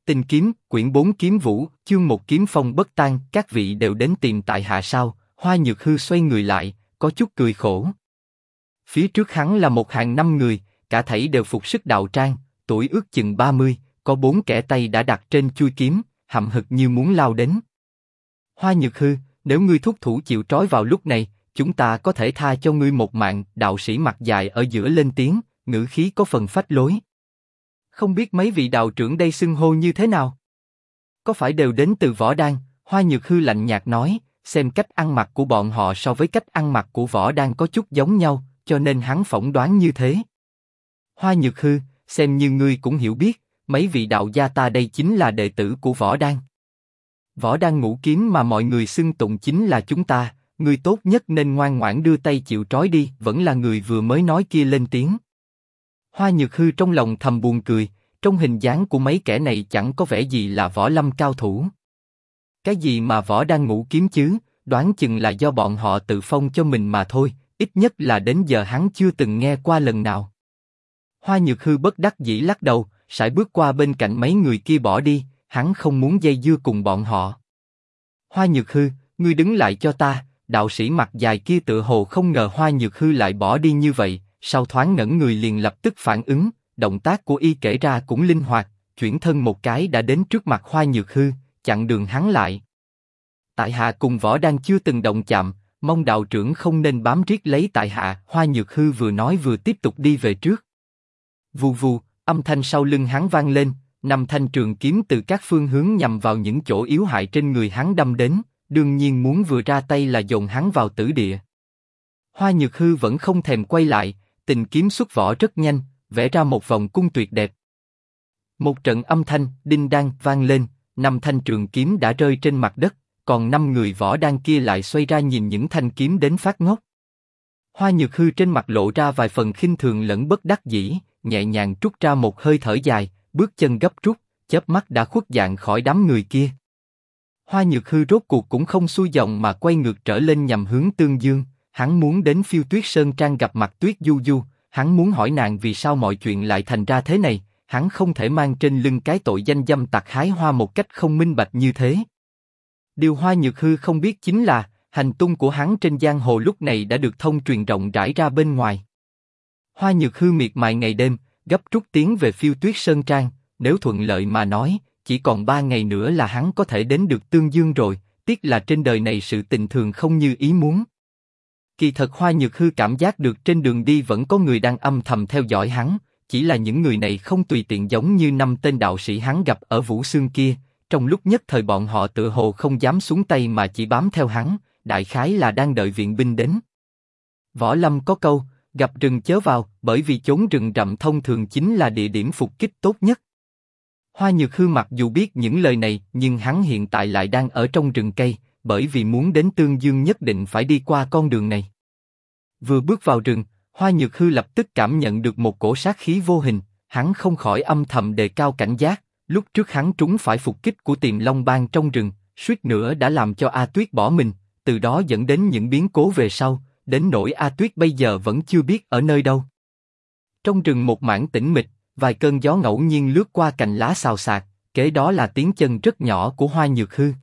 Tinh kiếm, quyển 4 kiếm vũ, chương 1 kiếm phong bất tan, các vị đều đến tìm tại hạ sao? Hoa Nhược Hư xoay người lại, có chút cười khổ. Phía trước hắn là một hàng 5 người, cả thảy đều phục sức đạo trang, tuổi ước chừng 30, có 4 kẻ tay đã đặt trên chuôi kiếm, hậm hực như muốn lao đến. Hoa Nhược Hư, nếu ngươi thúc thủ chịu trói vào lúc này, chúng ta có thể tha cho ngươi một mạng. Đạo sĩ mặt dài ở giữa lên tiếng, ngữ khí có phần phách lối. Không biết mấy vị đạo trưởng đây xưng hô như thế nào? Có phải đều đến từ Võ Đan? Hoa Nhược Hư lạnh nhạt nói, xem cách ăn mặc của bọn họ so với cách ăn mặc của Võ Đan có chút giống nhau, cho nên hắn phỏng đoán như thế. Hoa Nhược Hư, xem như ngươi cũng hiểu biết, mấy vị đạo gia ta đây chính là đệ tử của Võ Đan. Võ Đan ngũ kiếm mà mọi người xưng tụng chính là chúng ta, ngươi tốt nhất nên ngoan ngoãn đưa tay chịu trói đi. Vẫn là người vừa mới nói kia lên tiếng. Hoa Nhược Hư trong lòng thầm buồn cười, trong hình dáng của mấy kẻ này chẳng có vẻ gì là võ lâm cao thủ. Cái gì mà Võ Đan ngũ kiếm chứ, đoán chừng là do bọn họ tự phong cho mình mà thôi, ít nhất là đến giờ hắn chưa từng nghe qua lần nào. Hoa Nhược Hư bất đắc dĩ lắc đầu, sải bước qua bên cạnh mấy người kia bỏ đi, hắn không muốn dây dưa cùng bọn họ. Hoa Nhược Hư, ngươi đứng lại cho ta. Đạo sĩ mặt dài kia tựa hồ không ngờ Hoa Nhược Hư lại bỏ đi như vậy, sau thoáng ngẩn người liền lập tức phản ứng, động tác của y kể ra cũng linh hoạt, chuyển thân một cái đã đến trước mặt Hoa Nhược Hư, chặn đường hắn lại. Tại hạ cùng Võ Đan chưa từng động chạm, mong đạo trưởng không nên bám riết lấy tại hạ. Hoa Nhược Hư vừa nói vừa tiếp tục đi về trước. Vù vù, âm thanh sau lưng hắn vang lên, 5 thanh trường kiếm từ các phương hướng nhằm vào những chỗ yếu hại trên người hắn đâm đến, đương nhiên muốn vừa ra tay là dồn hắn vào tử địa. Hoa Nhược Hư vẫn không thèm quay lại, tình kiếm xuất vỏ rất nhanh, vẽ ra một vòng cung tuyệt đẹp. Một trận âm thanh đinh đang vang lên, 5 thanh trường kiếm đã rơi trên mặt đất, còn 5 người Võ Đan kia lại xoay ra nhìn những thanh kiếm đến phát ngốc. Hoa Nhược Hư trên mặt lộ ra vài phần khinh thường lẫn bất đắc dĩ, nhẹ nhàng trút ra một hơi thở dài, bước chân gấp rút, chớp mắt đã khuất dạng khỏi đám người kia. Hoa Nhược Hư rốt cuộc cũng không xuôi dòng mà quay ngược trở lên nhằm hướng Tương Dương. Hắn muốn đến Phiêu Tuyết Sơn Trang gặp mặt Tuyết Du Du, hắn muốn hỏi nàng vì sao mọi chuyện lại thành ra thế này. Hắn không thể mang trên lưng cái tội danh dâm tặc hái hoa một cách không minh bạch như thế. Điều Hoa Nhược Hư không biết chính là hành tung của hắn trên giang hồ lúc này đã được thông truyền rộng rãi ra bên ngoài. Hoa Nhược Hư miệt mài ngày đêm, gấp rút tiến về Phiêu Tuyết Sơn Trang. Nếu thuận lợi mà nói, chỉ còn 3 ngày nữa là hắn có thể đến được Tương Dương rồi. Tiếc là trên đời này sự tình thường không như ý muốn. Kỳ thật Hoa Nhược Hư cảm giác được trên đường đi vẫn có người đang âm thầm theo dõi hắn, chỉ là những người này không tùy tiện giống như 5 tên đạo sĩ hắn gặp ở Vũ Xương kia. Trong lúc nhất thời bọn họ tựa hồ không dám xuống tay mà chỉ bám theo hắn, đại khái là đang đợi viện binh đến. Võ lâm có câu, gặp rừng chớ vào, bởi vì chốn rừng rậm thông thường chính là địa điểm phục kích tốt nhất. Hoa Nhược Hư mặc dù biết những lời này, nhưng hắn hiện tại lại đang ở trong rừng cây, bởi vì muốn đến Tương Dương nhất định phải đi qua con đường này. Vừa bước vào rừng, Hoa Nhược Hư lập tức cảm nhận được một cổ sát khí vô hình, hắn không khỏi âm thầm đề cao cảnh giác. Lúc trước hắn trúng phải phục kích của Tiềm Long Bang trong rừng, suýt nữa đã làm cho A Tuyết bỏ mình, từ đó dẫn đến những biến cố về sau, đến nỗi A Tuyết bây giờ vẫn chưa biết ở nơi đâu. Trong rừng một mảng tĩnh mịch, vài cơn gió ngẫu nhiên lướt qua cành lá xào xạc, kế đó là tiếng chân rất nhỏ của Hoa Nhược Hư.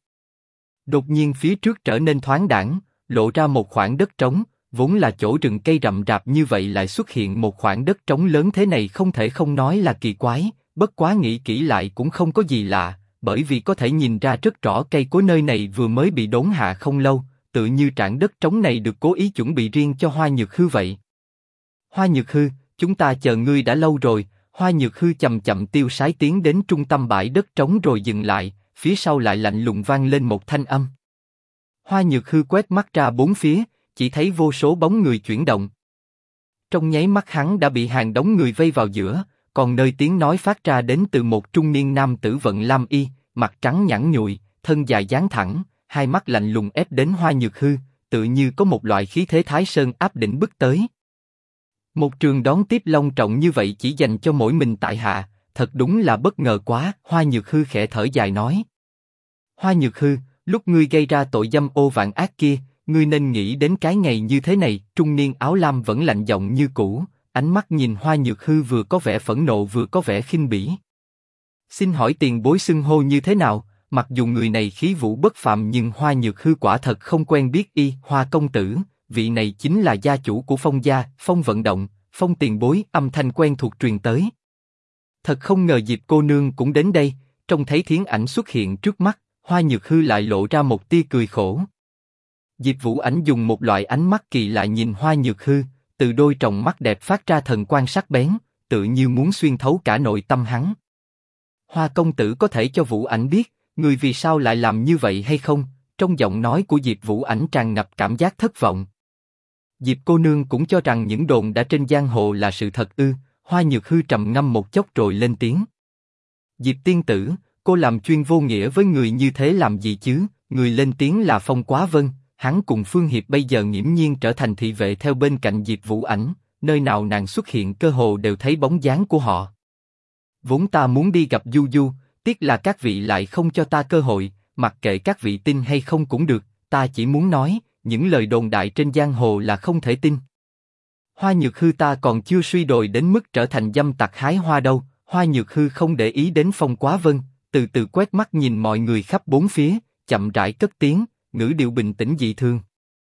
Đột nhiên phía trước trở nên thoáng đãng, lộ ra một khoảng đất trống, vốn là chỗ rừng cây rậm rạp như vậy lại xuất hiện một khoảng đất trống lớn thế này không thể không nói là kỳ quái, bất quá nghĩ kỹ lại cũng không có gì lạ, bởi vì có thể nhìn ra rất rõ cây cối nơi này vừa mới bị đốn hạ không lâu, tự như trảng đất trống này được cố ý chuẩn bị riêng cho Hoa Nhược Hư vậy. Hoa Nhược Hư, chúng ta chờ ngươi đã lâu rồi. Hoa Nhược Hư chậm chậm tiêu sái tiến đến trung tâm bãi đất trống rồi dừng lại, phía sau lại lạnh lùng vang lên một thanh âm. Hoa Nhược Hư quét mắt ra bốn phía, chỉ thấy vô số bóng người chuyển động. Trong nháy mắt hắn đã bị hàng đống người vây vào giữa, còn nơi tiếng nói phát ra đến từ một trung niên nam tử vận lam y, mặt trắng nhẵn nhụi, thân dài dáng thẳng, hai mắt lạnh lùng ép đến Hoa Nhược Hư, tự như có một loại khí thế Thái Sơn áp đỉnh bước tới. Một trường đón tiếp long trọng như vậy chỉ dành cho mỗi mình tại hạ, thật đúng là bất ngờ quá. Hoa Nhược Hư khẽ thở dài nói. Hoa Nhược Hư, lúc ngươi gây ra tội dâm ô vạn ác kia, ngươi nên nghĩ đến cái ngày như thế này. Trung niên áo lam vẫn lạnh giọng như cũ, ánh mắt nhìn Hoa Nhược Hư vừa có vẻ phẫn nộ vừa có vẻ khinh bỉ. Xin hỏi tiền bối xưng hô như thế nào? Mặc dù người này khí vũ bất phàm nhưng Hoa Nhược Hư quả thật không quen biết y. Hoa công tử, vị này chính là gia chủ của Phong gia, Phong vận động, Phong tiền bối. Âm thanh quen thuộc truyền tới. Thật không ngờ Diệp cô nương cũng đến đây. Trông thấy Thiến Ảnh xuất hiện trước mắt, Hoa Nhược Hư lại lộ ra một tia cười khổ. Diệp Vũ Ảnh dùng một loại ánh mắt kỳ lạ nhìn Hoa Nhược Hư, từ đôi tròng mắt đẹp phát ra thần quang sắc bén, tự như muốn xuyên thấu cả nội tâm hắn. Hoa công tử có thể cho Vũ Ảnh biết, người vì sao lại làm như vậy hay không? Trong giọng nói của Diệp Vũ Ảnh tràn ngập cảm giác thất vọng. Diệp cô nương cũng cho rằng những đồn đã trên giang hồ là sự thật ư? Hoa Nhược Hư trầm ngâm một chốc rồi lên tiếng. Diệp tiên tử, cô làm chuyên vô nghĩa với người như thế làm gì chứ? Người lên tiếng là Phong Quá Vân, hắn cùng Phương Hiệp bây giờ nghiễm nhiên trở thành thị vệ theo bên cạnh Diệp Vũ Ảnh, nơi nào nàng xuất hiện cơ hồ đều thấy bóng dáng của họ. Vốn ta muốn đi gặp Du Du, tiếc là các vị lại không cho ta cơ hội, mặc kệ các vị tin hay không cũng được, ta chỉ muốn nói, những lời đồn đại trên giang hồ là không thể tin. Hoa Nhược Hư ta còn chưa suy đồi đến mức trở thành dâm tặc hái hoa đâu. Hoa Nhược Hư không để ý đến Phong Quá Vân, từ từ quét mắt nhìn mọi người khắp bốn phía, chậm rãi cất tiếng, ngữ điệu bình tĩnh dị thường.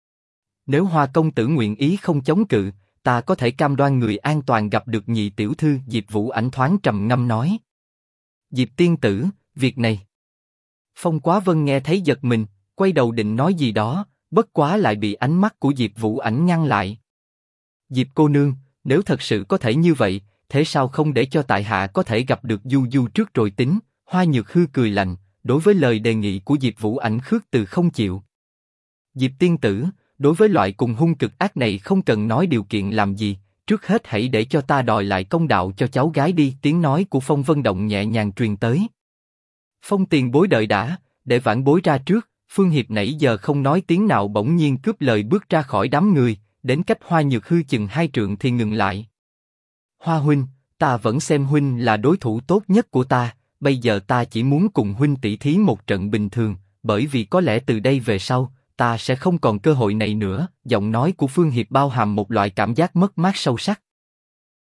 Nếu Hoa công tử nguyện ý không chống cự, ta có thể cam đoan người an toàn gặp được nhị tiểu thư. Diệp Vũ Ảnh thoáng trầm ngâm nói. Diệp tiên tử, việc này. Phong Quá Vân nghe thấy giật mình, quay đầu định nói gì đó, bất quá lại bị ánh mắt của Diệp Vũ Ảnh ngăn lại. Diệp cô nương, nếu thật sự có thể như vậy, thế sao không để cho tại hạ có thể gặp được Du Du trước rồi tính? Hoa Nhược Hư cười lạnh, đối với lời đề nghị của Diệp Vũ Ảnh khước từ không chịu. Diệp tiên tử, đối với loại cùng hung cực ác này không cần nói điều kiện làm gì, trước hết hãy để cho ta đòi lại công đạo cho cháu gái đi. Tiếng nói của Phong Vân Động nhẹ nhàng truyền tới. Phong tiền bối đợi đã, để vãn bối ra trước. Phương Hiệp nãy giờ không nói tiếng nào bỗng nhiên cướp lời bước ra khỏi đám người, đến cách Hoa Nhược Hư chừng 2 trượng thì ngừng lại. Hoa huynh, ta vẫn xem huynh là đối thủ tốt nhất của ta, bây giờ ta chỉ muốn cùng huynh tỷ thí một trận bình thường, bởi vì có lẽ từ đây về sau, ta sẽ không còn cơ hội này nữa. Giọng nói của Phương Hiệp bao hàm một loại cảm giác mất mát sâu sắc.